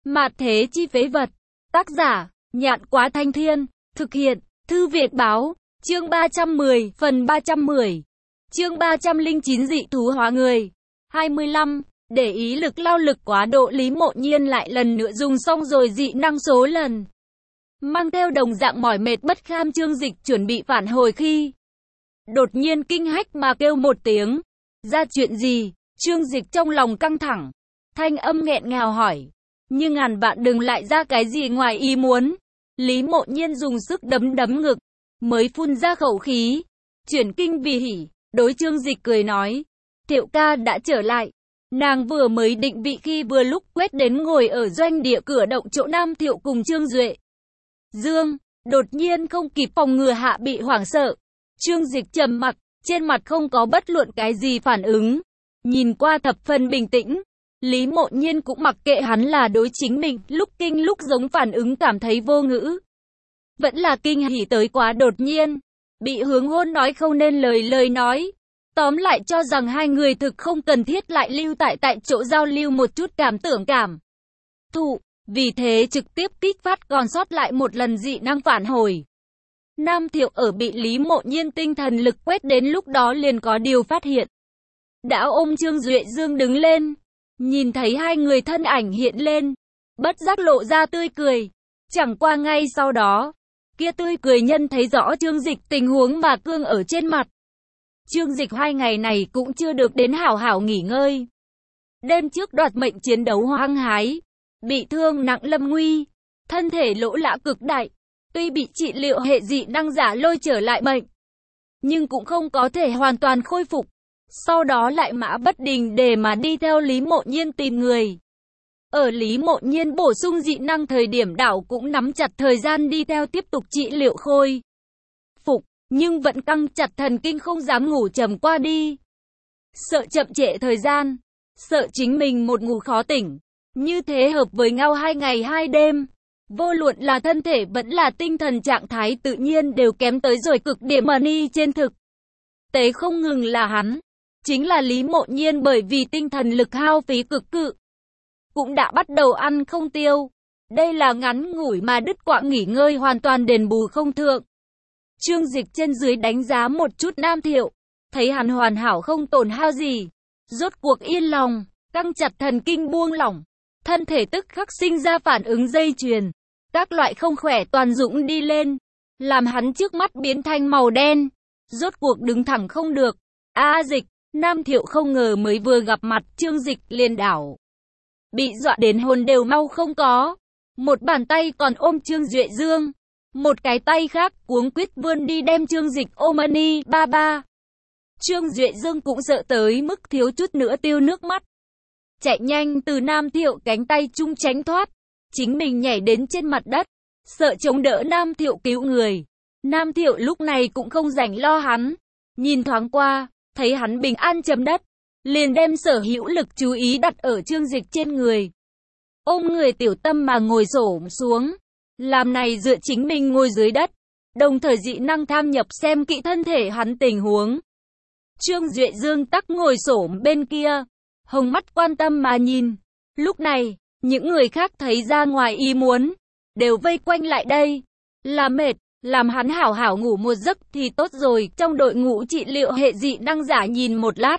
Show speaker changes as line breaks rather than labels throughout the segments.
Mạt thế chi phế vật. Tác giả, Nhạn Quá Thanh Thiên. Thực hiện, Thư Việt Báo. Chương 310, phần 310. Chương 309 dị thú hóa người. 25. Để ý lực lao lực quá độ, Lý Mộ Nhiên lại lần nữa dùng xong rồi dị năng số lần. Mang theo đồng dạng mỏi mệt bất kham, Trương Dịch chuẩn bị phản hồi khi đột nhiên kinh hách mà kêu một tiếng. Ra chuyện gì? Trương Dịch trong lòng căng thẳng, thanh âm nghẹn ngào hỏi. Nhưng ngàn vạn đừng lại ra cái gì ngoài ý muốn. Lý Mộ Nhiên dùng sức đấm đấm ngực, mới phun ra khẩu khí. Chuyển kinh vì hỉ, đối Trương Dịch cười nói. Thiệu ca đã trở lại. Nàng vừa mới định vị khi vừa lúc quét đến ngồi ở doanh địa cửa động chỗ Nam Thiệu cùng Trương Duệ Dương, đột nhiên không kịp phòng ngừa hạ bị hoảng sợ. Trương Dịch trầm mặc, trên mặt không có bất luận cái gì phản ứng. Nhìn qua thập phần bình tĩnh. Lý Mộ Nhiên cũng mặc kệ hắn là đối chính mình, lúc kinh lúc giống phản ứng cảm thấy vô ngữ. Vẫn là kinh hỉ tới quá đột nhiên. Bị hướng hôn nói không nên lời nói. Tóm lại cho rằng hai người thực không cần thiết lại lưu tại chỗ giao lưu một chút cảm tưởng cảm thụ. Vì thế trực tiếp kích phát còn sót lại một lần dị năng phản hồi. Nam Thiệu ở bị Lý Mộ Nhiên tinh thần lực quét đến lúc đó liền có điều phát hiện. Đã ôm Trương Duệ Dương đứng lên. Nhìn thấy hai người thân ảnh hiện lên, bất giác lộ ra tươi cười. Chẳng qua ngay sau đó, kia tươi cười nhân thấy rõ Trương Dịch tình huống mà cương ở trên mặt. Trương Dịch 2 ngày này cũng chưa được đến hảo hảo nghỉ ngơi. Đêm trước đoạt mệnh chiến đấu hăng hái, bị thương nặng lâm nguy, thân thể lỗ lã cực đại. Tuy bị trị liệu hệ dị năng giả lôi trở lại bệnh, nhưng cũng không có thể hoàn toàn khôi phục. Sau đó lại mã bất đình để mà đi theo Lý Mộ Nhiên tìm người. Ở Lý Mộ Nhiên bổ sung dị năng thời điểm đảo cũng nắm chặt thời gian đi theo tiếp tục trị liệu khôi phục, nhưng vẫn căng chặt thần kinh không dám ngủ trầm qua đi. Sợ chậm trễ thời gian, sợ chính mình một ngủ khó tỉnh. Như thế hợp với ngao 2 ngày 2 đêm. Vô luận là thân thể vẫn là tinh thần trạng thái tự nhiên đều kém tới rồi cực điểm ni trên thực tế không ngừng là hắn. Chính là Lý Mộ Nhiên bởi vì tinh thần lực hao phí cực cự, cũng đã bắt đầu ăn không tiêu. Đây là ngắn ngủi mà đứt quãng nghỉ ngơi hoàn toàn đền bù không thượng. Trương Dịch trên dưới đánh giá một chút Nam Thiệu, thấy hắn hoàn hảo không tổn hao gì. Rốt cuộc yên lòng, căng chặt thần kinh buông lỏng. Thân thể tức khắc sinh ra phản ứng dây chuyền. Các loại không khỏe toàn dũng đi lên, làm hắn trước mắt biến thành màu đen. Rốt cuộc đứng thẳng không được. Dịch. Nam Thiệu không ngờ mới vừa gặp mặt Trương Dịch liền đảo. Bị dọa đến hồn đều mau không có. Một bàn tay còn ôm Trương Duệ Dương. Một cái tay khác cuống quýt vươn đi đem Trương Dịch ôm ba. Trương Duệ Dương cũng sợ tới mức thiếu chút nữa tiêu nước mắt. Chạy nhanh từ Nam Thiệu cánh tay chung tránh thoát. Chính mình nhảy đến trên mặt đất. Sợ chống đỡ Nam Thiệu cứu người. Nam Thiệu lúc này cũng không rảnh lo hắn. Nhìn thoáng qua. Thấy hắn bình an chấm đất, liền đem sở hữu lực chú ý đặt ở Trương Dịch trên người. Ôm người tiểu tâm mà ngồi xổm xuống, làm này dựa chính mình ngồi dưới đất, đồng thời dị năng tham nhập xem kỹ thân thể hắn tình huống. Trương Duệ Dương tắc ngồi xổm bên kia, hồng mắt quan tâm mà nhìn. Lúc này, những người khác thấy ra ngoài ý muốn, đều vây quanh lại đây. Là mệt. Làm hắn hảo hảo ngủ một giấc thì tốt rồi. Trong đội ngũ trị liệu hệ dị năng giả nhìn một lát,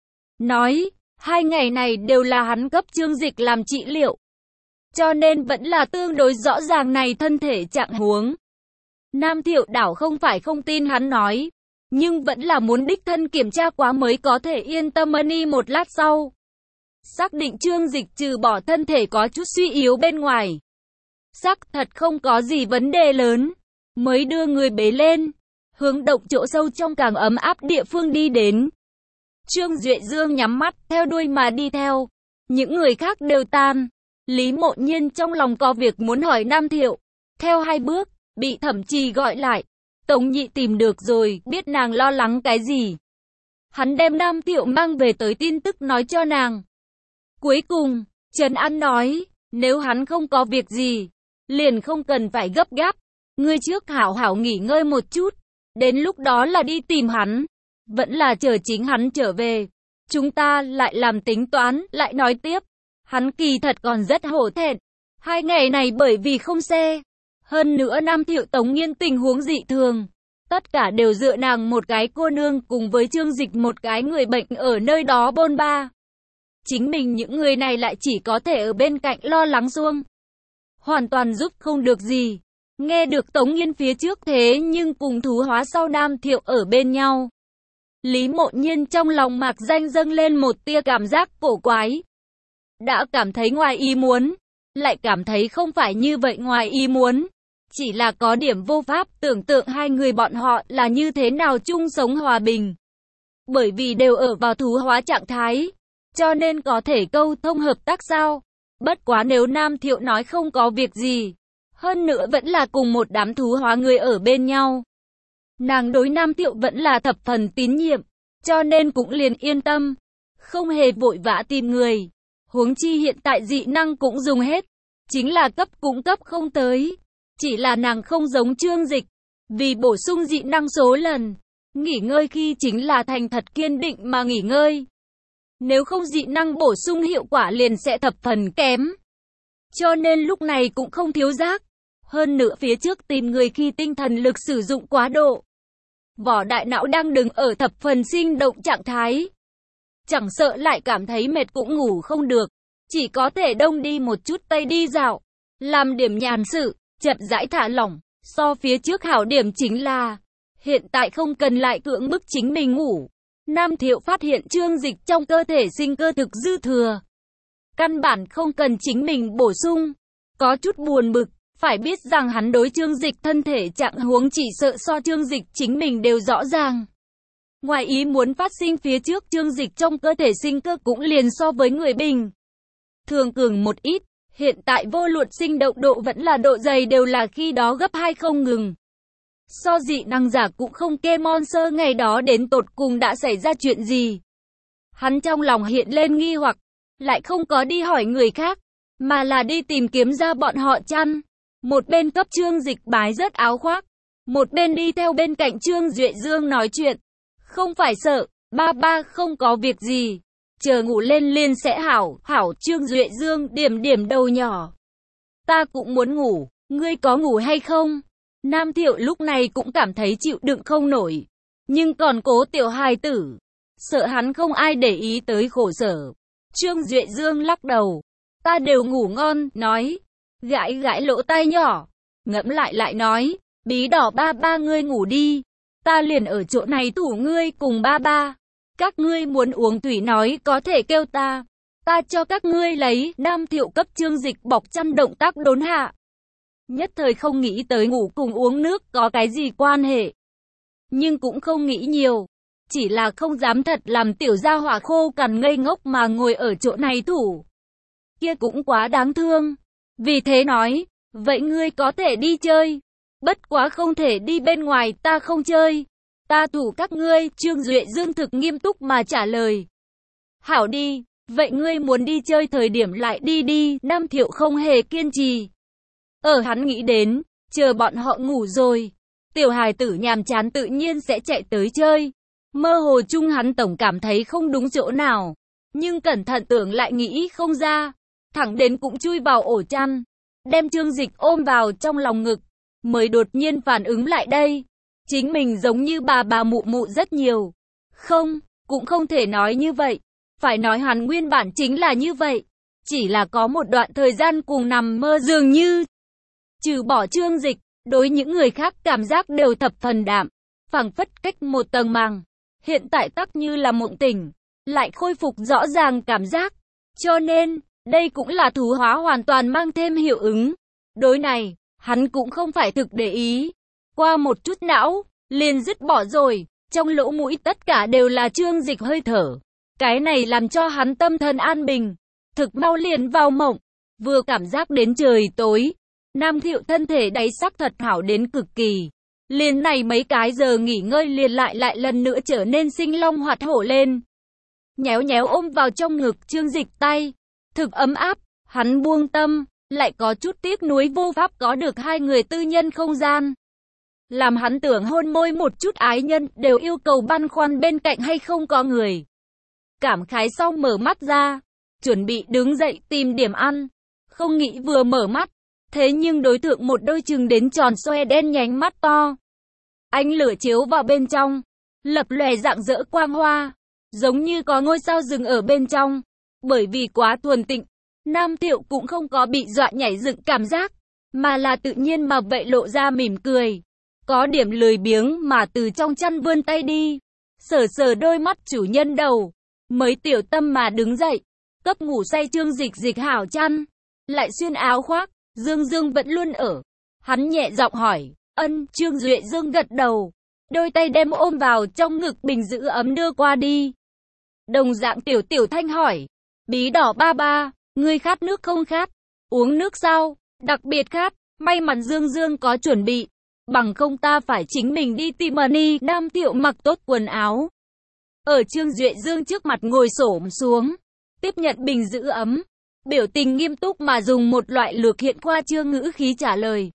nói, 2 ngày này đều là hắn cấp Trương Dịch làm trị liệu, cho nên vẫn là tương đối rõ ràng này thân thể trạng huống. Nam Thiệu đảo không phải không tin hắn nói, nhưng vẫn là muốn đích thân kiểm tra quá mới có thể yên tâm. Một lát sau, xác định Trương Dịch trừ bỏ thân thể có chút suy yếu bên ngoài, xác thật không có gì vấn đề lớn, mới đưa người bế lên, hướng động chỗ sâu trong càng ấm áp địa phương đi đến. Trương Duệ Dương nhắm mắt, theo đuôi mà đi theo. Những người khác đều tan. Lý Mộ Nhiên trong lòng có việc muốn hỏi Nam Thiệu. Theo 2 bước, bị Thẩm Trì gọi lại. Tống Nhị tìm được rồi, biết nàng lo lắng cái gì. Hắn đem Nam Thiệu mang về tới tin tức nói cho nàng. Cuối cùng, Trần An nói, nếu hắn không có việc gì, liền không cần phải gấp gáp. Ngươi trước hảo hảo nghỉ ngơi một chút, đến lúc đó là đi tìm hắn, vẫn là chờ chính hắn trở về. Chúng ta lại làm tính toán, lại nói tiếp. Hắn kỳ thật còn rất hổ thẹn. Hai ngày này bởi vì không xe, hơn nữa Nam Thiệu Tống Nghiên tình huống dị thường, tất cả đều dựa nàng một cái cô nương cùng với Trương Dịch một cái người bệnh ở nơi đó bôn ba. Chính mình những người này lại chỉ có thể ở bên cạnh lo lắng xuông, hoàn toàn giúp không được gì. Nghe được Tống Nghiên phía trước thế nhưng cùng thú hóa sau Nam Thiệu ở bên nhau, Lý Mộ Nhiên trong lòng mạc danh dâng lên một tia cảm giác cổ quái. Đã cảm thấy ngoài ý muốn, lại cảm thấy không phải như vậy ngoài ý muốn. Chỉ là có điểm vô pháp tưởng tượng hai người bọn họ là như thế nào chung sống hòa bình. Bởi vì đều ở vào thú hóa trạng thái, cho nên có thể câu thông hợp tác sao. Bất quá nếu Nam Thiệu nói không có việc gì, hơn nữa vẫn là cùng một đám thú hóa người ở bên nhau, nàng đối Nam Thiệu vẫn là thập phần tín nhiệm, cho nên cũng liền yên tâm, không hề vội vã tìm người. Huống chi hiện tại dị năng cũng dùng hết, chính là cấp cũng cấp không tới. Chỉ là nàng không giống Trương Dịch, vì bổ sung dị năng số lần, nghỉ ngơi khi chính là thành thật kiên định mà nghỉ ngơi. Nếu không dị năng bổ sung hiệu quả liền sẽ thập phần kém. Cho nên lúc này cũng không thiếu giác. Hơn nữa phía trước tìm người khi tinh thần lực sử dụng quá độ, vỏ đại não đang đứng ở thập phần sinh động trạng thái. Chẳng sợ lại cảm thấy mệt cũng ngủ không được, chỉ có thể đông đi một chút tây đi dạo, làm điểm nhàn sự, chậm rãi thả lỏng. So phía trước hảo điểm chính là, hiện tại không cần lại cưỡng bức chính mình ngủ. Nam Thiệu phát hiện Trương Dịch trong cơ thể sinh cơ thực dư thừa, căn bản không cần chính mình bổ sung. Có chút buồn bực, phải biết rằng hắn đối Trương Dịch thân thể trạng huống chỉ sợ so Trương Dịch chính mình đều rõ ràng. Ngoài ý muốn phát sinh phía trước Trương Dịch trong cơ thể sinh cơ cũng liền so với người bình thường cường một ít. Hiện tại vô luận sinh động độ vẫn là độ dày đều là khi đó gấp 2 không ngừng. So dị năng giả cũng không kê Monster ngày đó đến tột cùng đã xảy ra chuyện gì. Hắn trong lòng hiện lên nghi hoặc, lại không có đi hỏi người khác, mà là đi tìm kiếm ra bọn họ chăn. Một bên cấp Trương Dịch bái rớt áo khoác, một bên đi theo bên cạnh Trương Duệ Dương nói chuyện. Không phải sợ, ba ba không có việc gì, chờ ngủ lên liền sẽ hảo. Trương Duệ Dương điểm điểm đầu nhỏ. Ta cũng muốn ngủ, ngươi có ngủ hay không? Nam Thiệu lúc này cũng cảm thấy chịu đựng không nổi, nhưng còn cố tiểu hài tử, sợ hắn không ai để ý tới khổ sở. Trương Duệ Dương lắc đầu, ta đều ngủ ngon, nói, gãi gãi lỗ tai nhỏ, ngẫm lại nói, bí đỏ ba ba ngươi ngủ đi, ta liền ở chỗ này thủ ngươi cùng ba ba. Các ngươi muốn uống thủy nói có thể kêu ta cho các ngươi lấy. Nam Thiệu cấp Trương Dịch bọc chăn động tác đốn hạ. Nhất thời không nghĩ tới ngủ cùng uống nước có cái gì quan hệ. Nhưng cũng không nghĩ nhiều. Chỉ là không dám thật làm tiểu gia hỏa khô cằn ngây ngốc mà ngồi ở chỗ này thủ. Kia cũng quá đáng thương. Vì thế nói, vậy ngươi có thể đi chơi. Bất quá không thể đi bên ngoài, ta không chơi. Ta thủ các ngươi. Trương Duệ Dương thực nghiêm túc mà trả lời. Hảo đi, vậy ngươi muốn đi chơi thời điểm lại đi đi. Nam Thiệu không hề kiên trì. Hắn nghĩ đến, chờ bọn họ ngủ rồi, tiểu hài tử nhàm chán tự nhiên sẽ chạy tới chơi. Mơ hồ chung hắn tổng cảm thấy không đúng chỗ nào, nhưng cẩn thận tưởng lại nghĩ không ra, thẳng đến cũng chui vào ổ chăn, đem Trương Dịch ôm vào trong lòng ngực, mới đột nhiên phản ứng lại đây. Chính mình giống như bà mụ mụ rất nhiều. Không, cũng không thể nói như vậy, phải nói hắn nguyên bản chính là như vậy, chỉ là có một đoạn thời gian cùng nằm mơ dường như. Trừ bỏ Trương Dịch, đối những người khác cảm giác đều thập phần đạm, phảng phất cách một tầng màng. Hiện tại tắc như là mộng tỉnh, lại khôi phục rõ ràng cảm giác. Cho nên, đây cũng là thú hóa hoàn toàn mang thêm hiệu ứng. Đối này, hắn cũng không phải thực để ý. Qua một chút não, liền dứt bỏ rồi, trong lỗ mũi tất cả đều là Trương Dịch hơi thở. Cái này làm cho hắn tâm thần an bình, thực mau liền vào mộng, vừa cảm giác đến trời tối. Nam Thiệu thân thể đáy sắc thật hảo đến cực kỳ. Liền này mấy cái giờ nghỉ ngơi liền lại lần nữa trở nên sinh long hoạt hổ lên. Nhéo nhéo ôm vào trong ngực Trương Dịch tay, thực ấm áp, hắn buông tâm, lại có chút tiếc nuối vô pháp có được hai người tư nhân không gian. Làm hắn tưởng hôn môi một chút ái nhân đều yêu cầu băn khoăn bên cạnh hay không có người. Cảm khái sau mở mắt ra, chuẩn bị đứng dậy tìm điểm ăn. không nghĩ vừa mở mắt, thế nhưng đối tượng một đôi trừng đến tròn xoe đen nhánh mắt to. Ánh lửa chiếu vào bên trong, lập lòe rạng rỡ quang hoa, giống như có ngôi sao rừng ở bên trong. Bởi vì quá thuần tịnh, Nam Thiệu cũng không có bị dọa nhảy dựng cảm giác, mà là tự nhiên mà vậy lộ ra mỉm cười. Có điểm lười biếng mà từ trong chăn vươn tay đi, sờ sờ đôi mắt chủ nhân đầu, mới tiểu tâm mà đứng dậy, cấp ngủ say Trương Dịch Dịch hảo chăn, lại xuyên áo khoác. Dương Dương vẫn luôn ở. Hắn nhẹ giọng hỏi, ân. Trương Duệ Dương gật đầu, đôi tay đem ôm vào trong ngực bình giữ ấm đưa qua đi. Đồng dạng Tiểu Tiểu Thanh hỏi, Bí Đỏ ba ba, ngươi khát nước không khát? Uống nước sao? Đặc biệt khát. May mắn Dương Dương có chuẩn bị, bằng không ta phải chính mình đi tìm Money. Nam Thiệu mặc tốt quần áo, ở Trương Duệ Dương trước mặt ngồi xổm xuống, tiếp nhận bình giữ ấm, biểu tình nghiêm túc mà dùng một loại lược hiện khoa trương ngữ khí trả lời.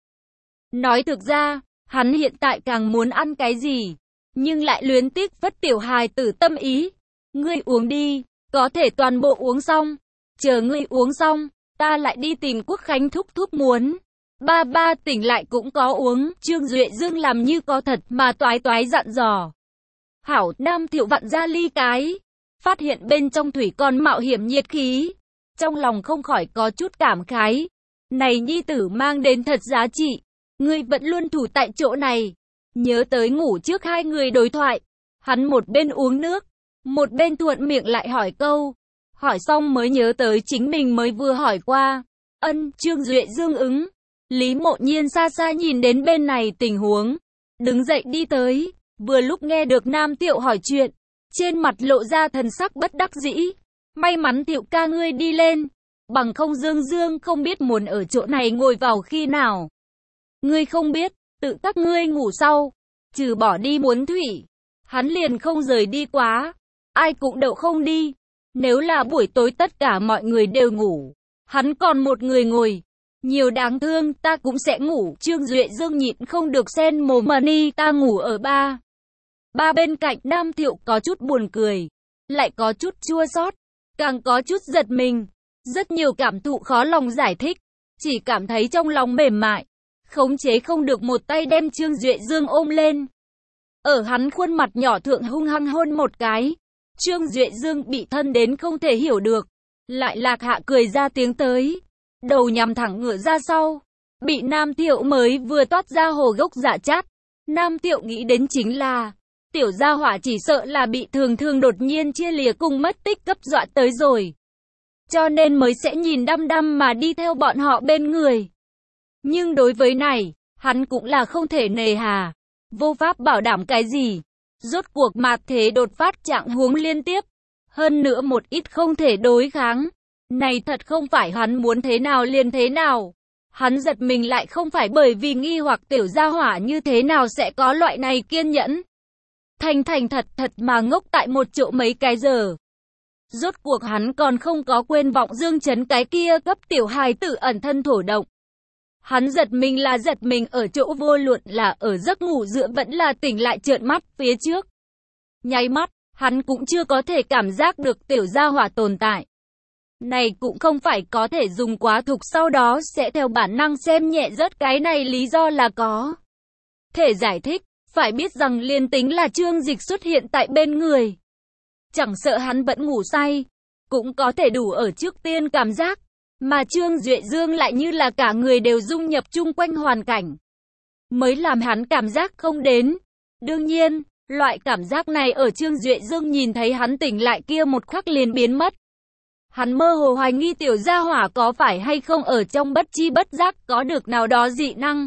Nói thực ra, hắn hiện tại càng muốn ăn cái gì, nhưng lại luyến tiếc vất tiểu hài tử tâm ý. Ngươi uống đi, có thể toàn bộ uống xong, chờ ngươi uống xong, ta lại đi tìm Quốc Khánh thúc thúc muốn. Ba ba tỉnh lại cũng có uống. Trương Duệ Dương làm như có thật mà toái toái dặn dò. Hảo. Nam Thiệu vặn ra ly cái, phát hiện bên trong thủy còn mạo hiểm nhiệt khí, trong lòng không khỏi có chút cảm khái. Này nhi tử mang đến thật giá trị, ngươi vẫn luôn thủ tại chỗ này. Nhớ tới ngủ trước hai người đối thoại, hắn một bên uống nước, một bên thuận miệng lại hỏi câu. Hỏi xong mới nhớ tới chính mình mới vừa hỏi qua. Ân. Trương Duệ Dương ứng. Lý Mộ Nhiên xa xa nhìn đến bên này tình huống, đứng dậy đi tới, vừa lúc nghe được Nam Thiệu hỏi chuyện, trên mặt lộ ra thần sắc bất đắc dĩ. May mắn Thiệu ca ngươi đi lên, bằng không Dương Dương không biết muốn ở chỗ này ngồi vào khi nào. Ngươi không biết, tự các ngươi ngủ sau, trừ bỏ đi muốn thủy, hắn liền không rời đi quá, ai cũng đậu không đi. Nếu là buổi tối tất cả mọi người đều ngủ, hắn còn một người ngồi, nhiều đáng thương. Ta cũng sẽ ngủ. Trương Duệ Dương nhịn không được xen mồm. Money, ta ngủ ở ba bên cạnh. Nam Thiệu có chút buồn cười, lại có chút chua xót, càng có chút giật mình, rất nhiều cảm thụ khó lòng giải thích, chỉ cảm thấy trong lòng mềm mại, khống chế không được một tay đem Trương Duệ Dương ôm lên, ở hắn khuôn mặt nhỏ thượng hung hăng hôn một cái. Trương Duệ Dương bị thân đến không thể hiểu được, lại lạc hạ cười ra tiếng tới, đầu nhằm thẳng ngửa ra sau, bị Nam Thiệu mới vừa toát ra hồ gốc dạ chát. Nam Thiệu nghĩ đến chính là, tiểu gia hỏa chỉ sợ là bị thường đột nhiên chia lìa cùng mất tích cấp dọa tới rồi, cho nên mới sẽ nhìn đăm đăm mà đi theo bọn họ bên người. Nhưng đối với này, hắn cũng là không thể nề hà, vô pháp bảo đảm cái gì. Rốt cuộc mạt thế đột phát trạng huống liên tiếp, hơn nữa một ít không thể đối kháng. Này thật không phải hắn muốn thế nào liền thế nào. Hắn giật mình lại không phải bởi vì nghi hoặc tiểu gia hỏa như thế nào sẽ có loại này kiên nhẫn. Thành thật mà ngốc tại một chỗ mấy cái giờ. Rốt cuộc hắn còn không có quên vọng Dương Trấn cái kia cấp tiểu hài tử ẩn thân thổ động. Hắn giật mình ở chỗ vô luận là ở giấc ngủ giữa vẫn là tỉnh lại trợn mắt phía trước. Nháy mắt, hắn cũng chưa có thể cảm giác được tiểu gia hỏa tồn tại. Này cũng không phải có thể dùng quá thục sau đó sẽ theo bản năng xem nhẹ rớt cái này lý do là có thể giải thích. Phải biết rằng liên tính là Trương Dịch xuất hiện tại bên người, chẳng sợ hắn vẫn ngủ say, cũng có thể đủ ở trước tiên cảm giác. Mà Trương Duệ Dương lại như là cả người đều dung nhập chung quanh hoàn cảnh, mới làm hắn cảm giác không đến. Đương nhiên, loại cảm giác này ở Trương Duệ Dương nhìn thấy hắn tỉnh lại kia một khắc liền biến mất. Hắn mơ hồ hoài nghi tiểu gia hỏa có phải hay không ở trong bất chi bất giác có được nào đó dị năng.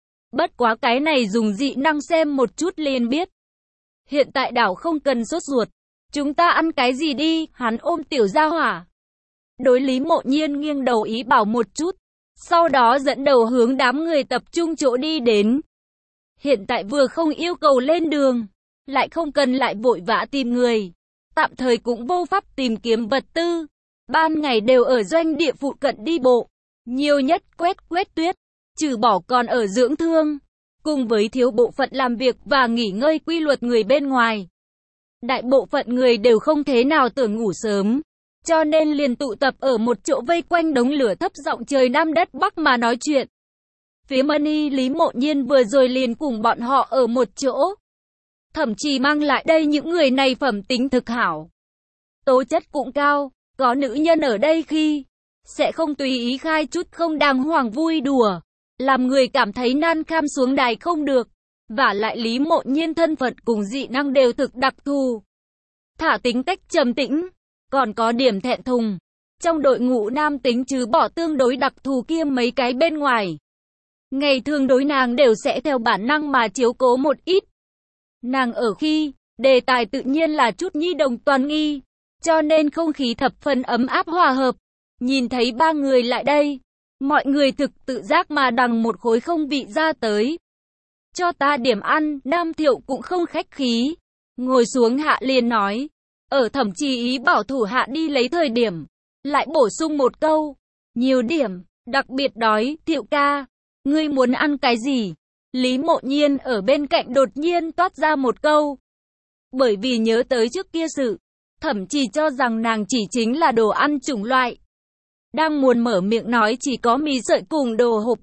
Bất quá cái này dùng dị năng xem một chút liền biết. Hiện tại đảo không cần sốt ruột. Chúng ta ăn cái gì đi? Hắn ôm tiểu gia hỏa, đối Lý Mộ Nhiên nghiêng đầu ý bảo một chút, sau đó dẫn đầu hướng đám người tập trung chỗ đi đến. Hiện tại vừa không yêu cầu lên đường, lại không cần lại vội vã tìm người, tạm thời cũng vô pháp tìm kiếm vật tư. Ban ngày đều ở doanh địa phụ cận đi bộ, nhiều nhất quét tuyết, trừ bỏ còn ở dưỡng thương, cùng với thiếu bộ phận làm việc và nghỉ ngơi quy luật người bên ngoài. Đại bộ phận người đều không thế nào tưởng ngủ sớm, cho nên liền tụ tập ở một chỗ vây quanh đống lửa thấp giọng trời Nam đất Bắc mà nói chuyện. Phía Mani Lý Mộ Nhiên vừa rồi liền cùng bọn họ ở một chỗ. Thậm chí mang lại đây những người này phẩm tính thực hảo. Tố chất cũng cao, có nữ nhân ở đây khi sẽ không tùy ý khai chút không đàng hoàng vui đùa, làm người cảm thấy nan kham xuống đài không được. Vả lại Lý Mộ Nhiên thân phận cùng dị năng đều thực đặc thù. Thả tính cách trầm tĩnh, còn có điểm thẹn thùng. Trong đội ngũ nam tính trừ bỏ tương đối đặc thù kia mấy cái bên ngoài. Ngày thường đối nàng đều sẽ theo bản năng mà chiếu cố một ít. Nàng ở khi, đề tài tự nhiên là chút nhi đồng toàn nghi, cho nên không khí thập phần ấm áp hòa hợp. Nhìn thấy ba người lại đây, mọi người thực tự giác mà đằng một khối không vị ra tới. Cho ta điểm ăn, Nam Thiệu cũng không khách khí. Ngồi xuống hạ liền nói, ở thẩm trì ý bảo thủ hạ đi lấy thời điểm, lại bổ sung một câu, nhiều điểm, đặc biệt đói, Thiệu ca, ngươi muốn ăn cái gì? Lý Mộ Nhiên ở bên cạnh đột nhiên toát ra một câu. Bởi vì nhớ tới trước kia sự, thẩm trì cho rằng nàng chỉ chính là đồ ăn chủng loại. Đang muốn mở miệng nói chỉ có mì sợi cùng đồ hộp.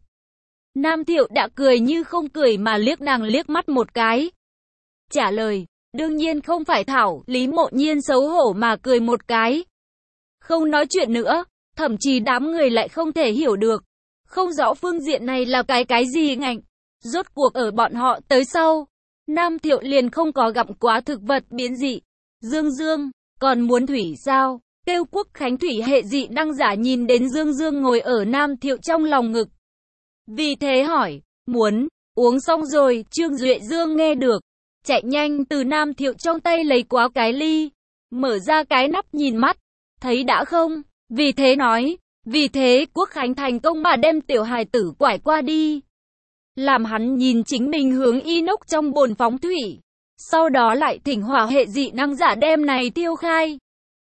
Nam Thiệu đã cười như không cười mà liếc nàng liếc mắt một cái. Trả lời, đương nhiên không phải Thảo, Lý Mộ Nhiên xấu hổ mà cười một cái. Không nói chuyện nữa, thậm chí đám người lại không thể hiểu được. Không rõ phương diện này là cái gì ngạnh. Rốt cuộc ở bọn họ tới sau, Nam Thiệu liền không có gặm quá thực vật biến dị. Dương Dương, còn muốn thủy sao? Kêu Quốc Khánh thủy hệ dị năng giả nhìn đến Dương Dương ngồi ở Nam Thiệu trong lòng ngực. Vì thế hỏi, muốn, uống xong rồi, Trương Duệ Dương nghe được. Chạy nhanh từ Nam Thiệu trong tay lấy quá cái ly, mở ra cái nắp nhìn mắt, thấy đã không? Vì thế nói, vì thế Quốc Khánh thành công mà đem tiểu hài tử quải qua đi. Làm hắn nhìn chính mình hướng inox trong bồn phóng thủy. Sau đó lại thỉnh hỏa hệ dị năng giả đem này tiêu khai.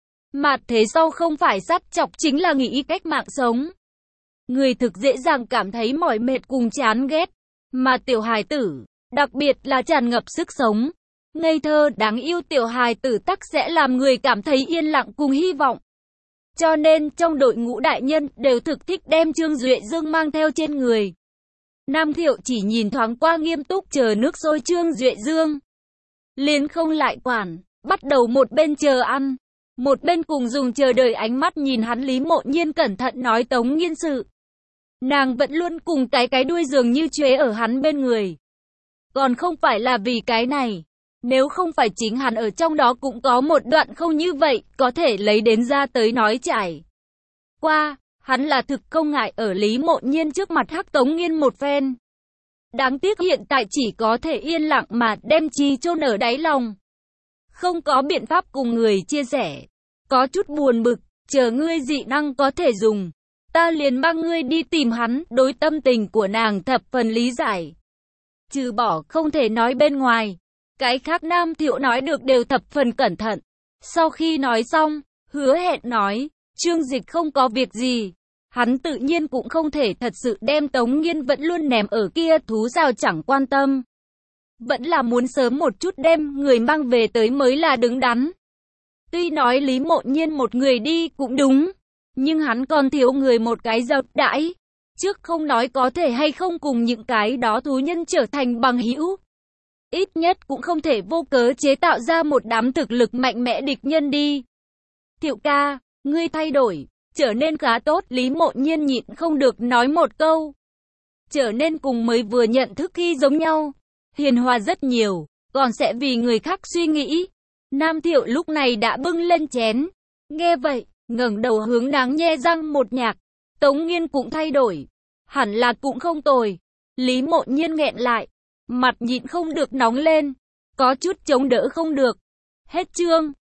Mà thế sau không phải sát chọc chính là nghĩ cách mạng sống. Người thực dễ dàng cảm thấy mỏi mệt cùng chán ghét. Mà tiểu hài tử, đặc biệt là tràn ngập sức sống, ngây thơ đáng yêu tiểu hài tử tắc sẽ làm người cảm thấy yên lặng cùng hy vọng. Cho nên trong đội ngũ đại nhân đều thực thích đem Trương Duệ Dương mang theo trên người. Nam Thiệu chỉ nhìn thoáng qua nghiêm túc chờ nước sôi Trương Duệ Dương. Liền không lại quản, bắt đầu một bên chờ ăn, một bên cùng dùng chờ đợi ánh mắt nhìn hắn. Lý Mộ Nhiên cẩn thận nói Tống Nghiên sự. Nàng vẫn luôn cùng cái đuôi dường như chế ở hắn bên người. Còn không phải là vì cái này. Nếu không phải chính hắn ở trong đó cũng có một đoạn không như vậy, có thể lấy đến ra tới nói trải qua, hắn là thực không ngại ở Lý Mộ Nhiên trước mặt hắc Tống Nghiên một phen. Đáng tiếc hiện tại chỉ có thể yên lặng mà đem chi chôn ở đáy lòng. Không có biện pháp cùng người chia sẻ. Có chút buồn bực, chờ ngươi dị năng có thể dùng. Ta liền mang ngươi đi tìm hắn, đối tâm tình của nàng thập phần lý giải. Trừ bỏ không thể nói bên ngoài. Cái khác Nam Thiệu nói được đều thập phần cẩn thận. Sau khi nói xong, hứa hẹn nói, Trương Dịch không có việc gì. Hắn tự nhiên cũng không thể thật sự đem Tống Nghiên vẫn luôn ném ở kia thú rào chẳng quan tâm. Vẫn là muốn sớm một chút đem người mang về tới mới là đứng đắn. Tuy nói Lý Mộ Nhiên một người đi cũng đúng, nhưng hắn còn thiếu người một cái dập đãi. Trước không nói có thể hay không cùng những cái đó thú nhân trở thành bằng hữu. Ít nhất cũng không thể vô cớ chế tạo ra một đám thực lực mạnh mẽ địch nhân đi. Thiệu ca, ngươi thay đổi, trở nên khá tốt. Lý Mộ Nhiên nhịn không được nói một câu. Trở nên cùng mới vừa nhận thức khi giống nhau. Hiền hòa rất nhiều, còn sẽ vì người khác suy nghĩ. Nam Thiệu lúc này đã bưng lên chén. Nghe vậy, ngẩng đầu hướng đáng nhe răng một nhạc. Tống Nghiên cũng thay đổi. Hẳn là cũng không tồi. Lý Mộ Nhiên nghẹn lại. Mặt nhịn không được nóng lên. Có chút chống đỡ không được. Hết chương.